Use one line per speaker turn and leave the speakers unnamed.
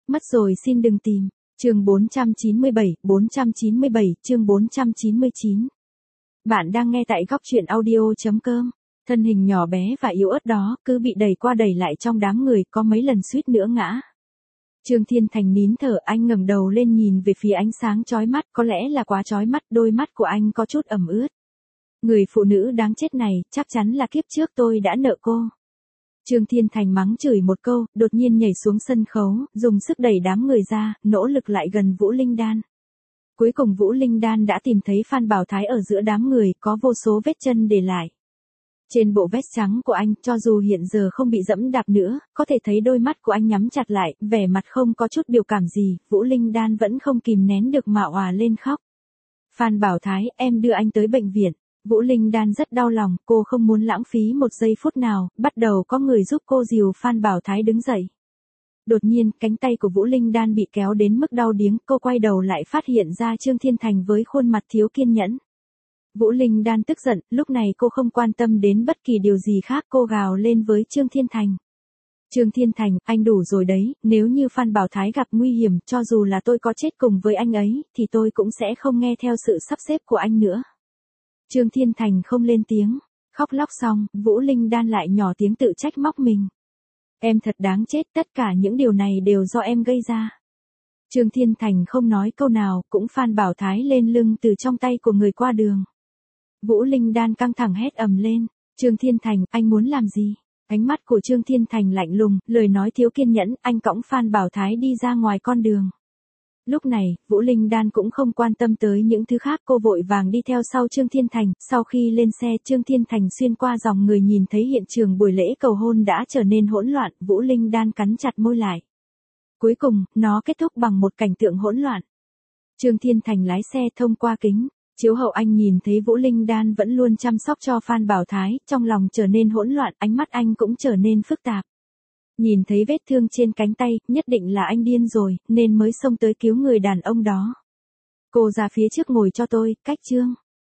Mất rồi xin đừng tìm. Chương 497, chương 499. Bạn đang nghe tại góc truyện audio.com. Thân hình nhỏ bé và yếu ớt đó cứ bị đẩy qua đẩy lại trong đám người, có mấy lần suýt nữa ngã. Trương Thiên Thành nín thở, anh ngẩng đầu lên nhìn về phía ánh sáng chói mắt, có lẽ là quá chói mắt, đôi mắt của anh có chút ẩm ướt. Người phụ nữ đáng chết này, chắc chắn là kiếp trước tôi đã nợ cô. Trương Thiên Thành mắng chửi một câu, đột nhiên nhảy xuống sân khấu, dùng sức đẩy đám người ra, nỗ lực lại gần Vũ Linh Đan. Cuối cùng Vũ Linh Đan đã tìm thấy Phan Bảo Thái ở giữa đám người, có vô số vết chân để lại. Trên bộ vest trắng của anh, cho dù hiện giờ không bị dẫm đạp nữa, có thể thấy đôi mắt của anh nhắm chặt lại, vẻ mặt không có chút biểu cảm gì, Vũ Linh Đan vẫn không kìm nén được mà òa lên khóc. Phan Bảo Thái, em đưa anh tới bệnh viện. Vũ Linh Đan rất đau lòng, cô không muốn lãng phí một giây phút nào, bắt đầu có người giúp cô dìu Phan Bảo Thái đứng dậy. Đột nhiên, cánh tay của Vũ Linh Đan bị kéo đến mức đau điếng, cô quay đầu lại phát hiện ra Trương Thiên Thành với khuôn mặt thiếu kiên nhẫn. Vũ Linh Đan tức giận, lúc này cô không quan tâm đến bất kỳ điều gì khác, cô gào lên với Trương Thiên Thành. Trương Thiên Thành, anh đủ rồi đấy, nếu như Phan Bảo Thái gặp nguy hiểm, cho dù là tôi có chết cùng với anh ấy, thì tôi cũng sẽ không nghe theo sự sắp xếp của anh nữa. Trương Thiên Thành không lên tiếng, khóc lóc xong, Vũ Linh Đan lại nhỏ tiếng tự trách móc mình. Em thật đáng chết, tất cả những điều này đều do em gây ra. Trương Thiên Thành không nói câu nào, cũng Phan Bảo Thái lên lưng từ trong tay của người qua đường. Vũ Linh Đan căng thẳng hét ầm lên, Trương Thiên Thành, anh muốn làm gì? Ánh mắt của Trương Thiên Thành lạnh lùng, lời nói thiếu kiên nhẫn, anh cõng Phan Bảo Thái đi ra ngoài con đường. Lúc này, Vũ Linh Đan cũng không quan tâm tới những thứ khác, cô vội vàng đi theo sau Trương Thiên Thành, sau khi lên xe Trương Thiên Thành xuyên qua dòng người nhìn thấy hiện trường buổi lễ cầu hôn đã trở nên hỗn loạn, Vũ Linh Đan cắn chặt môi lại. Cuối cùng, nó kết thúc bằng một cảnh tượng hỗn loạn. Trương Thiên Thành lái xe thông qua kính chiếu hậu, anh nhìn thấy Vũ Linh Đan vẫn luôn chăm sóc cho Phan Bảo Thái, trong lòng trở nên hỗn loạn, ánh mắt anh cũng trở nên phức tạp. Nhìn thấy vết thương trên cánh tay, nhất định là anh điên rồi, nên mới xông tới cứu người đàn ông đó. Cô ra phía trước ngồi cho tôi, cách Trương